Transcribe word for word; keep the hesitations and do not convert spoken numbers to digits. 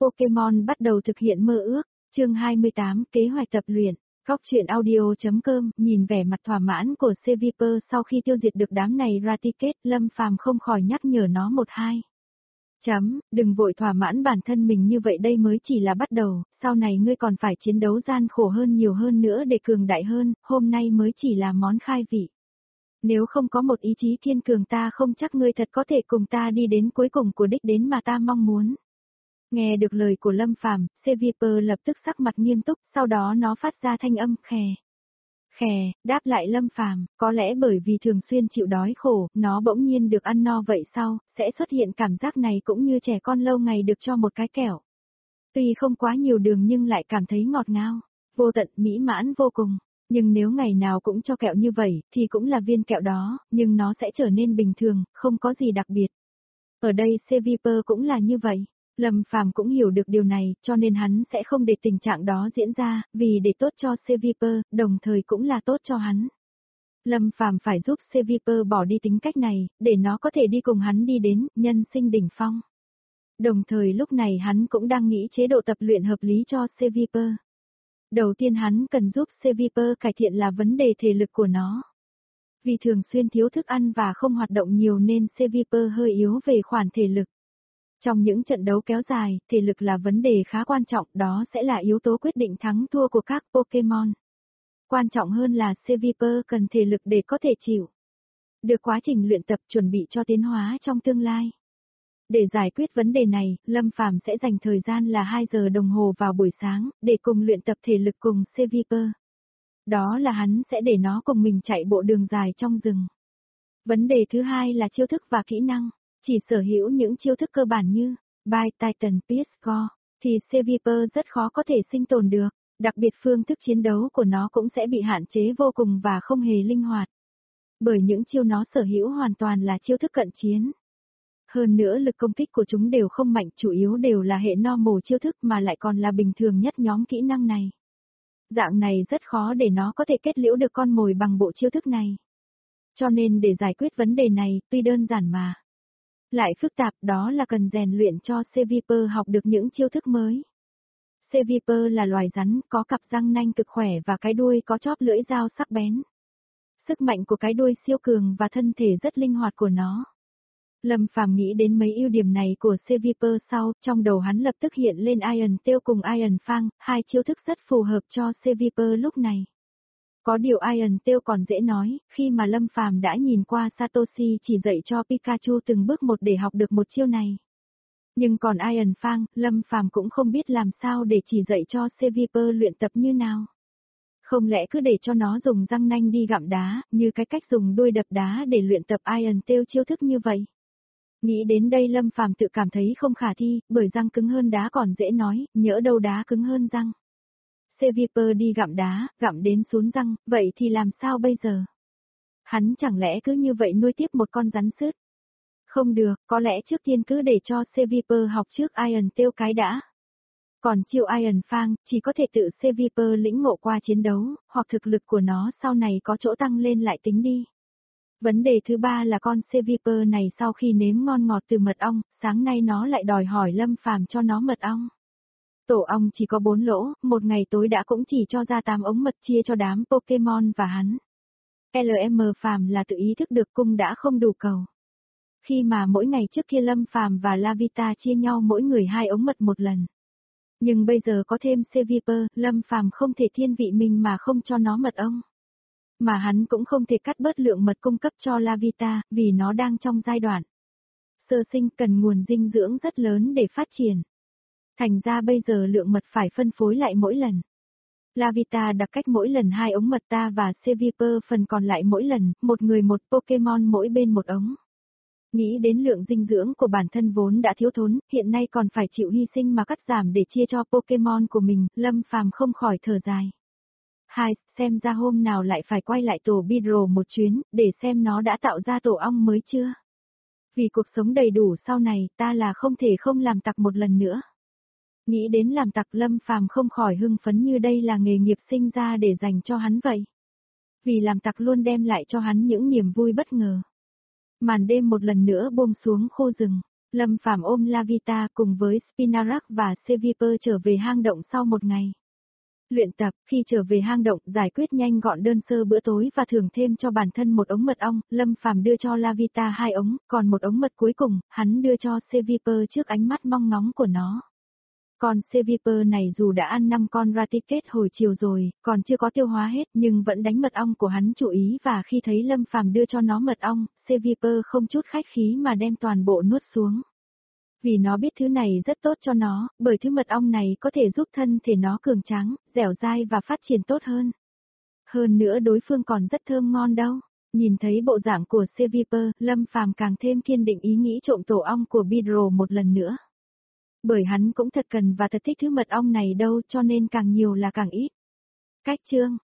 Pokemon bắt đầu thực hiện mơ ước, chương hai mươi tám, kế hoạch tập luyện. Góc truyện audio.com, nhìn vẻ mặt thỏa mãn của Seviper sau khi tiêu diệt được đám này Raticate, Lâm Phàm không khỏi nhắc nhở nó một hai. Chấm, đừng vội thỏa mãn bản thân mình như vậy, đây mới chỉ là bắt đầu, sau này ngươi còn phải chiến đấu gian khổ hơn nhiều hơn nữa để cường đại hơn, hôm nay mới chỉ là món khai vị. Nếu không có một ý chí kiên cường ta không chắc ngươi thật có thể cùng ta đi đến cuối cùng của đích đến mà ta mong muốn. Nghe được lời của Lâm Phàm, Seviper lập tức sắc mặt nghiêm túc, sau đó nó phát ra thanh âm khè. Khè, đáp lại Lâm Phàm, có lẽ bởi vì thường xuyên chịu đói khổ, nó bỗng nhiên được ăn no vậy sau, sẽ xuất hiện cảm giác này cũng như trẻ con lâu ngày được cho một cái kẹo. Tuy không quá nhiều đường nhưng lại cảm thấy ngọt ngào, vô tận mỹ mãn vô cùng. Nhưng nếu ngày nào cũng cho kẹo như vậy, thì cũng là viên kẹo đó, nhưng nó sẽ trở nên bình thường, không có gì đặc biệt. Ở đây Seviper cũng là như vậy. Lâm Phàm cũng hiểu được điều này, cho nên hắn sẽ không để tình trạng đó diễn ra, vì để tốt cho Seviper, đồng thời cũng là tốt cho hắn. Lâm Phàm phải giúp Seviper bỏ đi tính cách này, để nó có thể đi cùng hắn đi đến nhân sinh đỉnh phong. Đồng thời lúc này hắn cũng đang nghĩ chế độ tập luyện hợp lý cho Seviper. Đầu tiên hắn cần giúp Seviper cải thiện là vấn đề thể lực của nó. Vì thường xuyên thiếu thức ăn và không hoạt động nhiều nên Seviper hơi yếu về khoản thể lực. Trong những trận đấu kéo dài, thể lực là vấn đề khá quan trọng, đó sẽ là yếu tố quyết định thắng thua của các Pokemon. Quan trọng hơn là Seviper cần thể lực để có thể chịu được quá trình luyện tập chuẩn bị cho tiến hóa trong tương lai. Để giải quyết vấn đề này, Lâm Phàm sẽ dành thời gian là hai giờ đồng hồ vào buổi sáng, để cùng luyện tập thể lực cùng Seviper. Đó là hắn sẽ để nó cùng mình chạy bộ đường dài trong rừng. Vấn đề thứ hai là chiêu thức và kỹ năng. Chỉ sở hữu những chiêu thức cơ bản như Bite Titan Pisco, thì Seviper rất khó có thể sinh tồn được, đặc biệt phương thức chiến đấu của nó cũng sẽ bị hạn chế vô cùng và không hề linh hoạt. Bởi những chiêu nó sở hữu hoàn toàn là chiêu thức cận chiến. Hơn nữa lực công kích của chúng đều không mạnh, chủ yếu đều là hệ normal chiêu thức mà lại còn là bình thường nhất nhóm kỹ năng này. Dạng này rất khó để nó có thể kết liễu được con mồi bằng bộ chiêu thức này. Cho nên để giải quyết vấn đề này, tuy đơn giản mà lại phức tạp, đó là cần rèn luyện cho Seviper học được những chiêu thức mới. Seviper là loài rắn, có cặp răng nanh cực khỏe và cái đuôi có chóp lưỡi dao sắc bén. Sức mạnh của cái đuôi siêu cường và thân thể rất linh hoạt của nó. Lâm Phàm nghĩ đến mấy ưu điểm này của Seviper sau, trong đầu hắn lập tức hiện lên Iron Tail cùng Iron Fang, hai chiêu thức rất phù hợp cho Seviper lúc này. Có điều Iron Tail còn dễ nói, khi mà Lâm Phàm đã nhìn qua Satoshi chỉ dạy cho Pikachu từng bước một để học được một chiêu này. Nhưng còn Iron Fang, Lâm Phàm cũng không biết làm sao để chỉ dạy cho Seviper luyện tập như nào. Không lẽ cứ để cho nó dùng răng nanh đi gặm đá, như cái cách dùng đuôi đập đá để luyện tập Iron Tail chiêu thức như vậy? Nghĩ đến đây Lâm Phàm tự cảm thấy không khả thi, bởi răng cứng hơn đá còn dễ nói, nhỡ đâu đá cứng hơn răng. Seviper đi gặm đá, gặm đến sún răng, vậy thì làm sao bây giờ? Hắn chẳng lẽ cứ như vậy nuôi tiếp một con rắn sứt? Không được, có lẽ trước tiên cứ để cho Seviper học trước Iron Tail cái đã. Còn chiêu Iron Fang, chỉ có thể tự Seviper lĩnh ngộ qua chiến đấu, hoặc thực lực của nó sau này có chỗ tăng lên lại tính đi. Vấn đề thứ ba là con Seviper này sau khi nếm ngon ngọt từ mật ong, sáng nay nó lại đòi hỏi Lâm Phàm cho nó mật ong. Tổ ong chỉ có bốn lỗ, một ngày tối đã cũng chỉ cho ra tám ống mật chia cho đám Pokemon và hắn. lờ em Phàm là tự ý thức được cung đã không đủ cầu. Khi mà mỗi ngày trước kia Lâm Phàm và Lavita chia nhau mỗi người hai ống mật một lần. Nhưng bây giờ có thêm Seviper, Lâm Phàm không thể thiên vị mình mà không cho nó mật ong. Mà hắn cũng không thể cắt bớt lượng mật cung cấp cho Lavita, vì nó đang trong giai đoạn sơ sinh cần nguồn dinh dưỡng rất lớn để phát triển. Thành ra bây giờ lượng mật phải phân phối lại mỗi lần. Lavita đặt cách mỗi lần hai ống mật, ta và Seviper phần còn lại mỗi lần, một người một Pokemon mỗi bên một ống. Nghĩ đến lượng dinh dưỡng của bản thân vốn đã thiếu thốn, hiện nay còn phải chịu hy sinh mà cắt giảm để chia cho Pokemon của mình, Lâm Phàm không khỏi thở dài. Hai, xem ra hôm nào lại phải quay lại tổ Bidro một chuyến, để xem nó đã tạo ra tổ ong mới chưa. Vì cuộc sống đầy đủ sau này, ta là không thể không làm tặc một lần nữa. Nghĩ đến làm tặc Lâm Phàm không khỏi hưng phấn như đây là nghề nghiệp sinh ra để dành cho hắn vậy. Vì làm tặc luôn đem lại cho hắn những niềm vui bất ngờ. Màn đêm một lần nữa buông xuống khu rừng. Lâm Phàm ôm Lavita cùng với Spinarak và Seviper trở về hang động sau một ngày luyện tập. Khi trở về hang động, giải quyết nhanh gọn đơn sơ bữa tối và thưởng thêm cho bản thân một ống mật ong, Lâm Phàm đưa cho Lavita hai ống, còn một ống mật cuối cùng, hắn đưa cho Seviper trước ánh mắt mong ngóng của nó. Con Seviper này dù đã ăn năm con Ratiket hồi chiều rồi, còn chưa có tiêu hóa hết, nhưng vẫn đánh mật ong của hắn chú ý, và khi thấy Lâm Phàm đưa cho nó mật ong, Seviper không chút khách khí mà đem toàn bộ nuốt xuống. Vì nó biết thứ này rất tốt cho nó, bởi thứ mật ong này có thể giúp thân thể nó cường tráng, dẻo dai và phát triển tốt hơn. Hơn nữa đối phương còn rất thơm ngon đâu. Nhìn thấy bộ dạng của Seviper, Lâm Phàm càng thêm kiên định ý nghĩ trộm tổ ong của Bidro một lần nữa. Bởi hắn cũng thật cần và thật thích thứ mật ong này đâu, cho nên càng nhiều là càng ít. Cách chương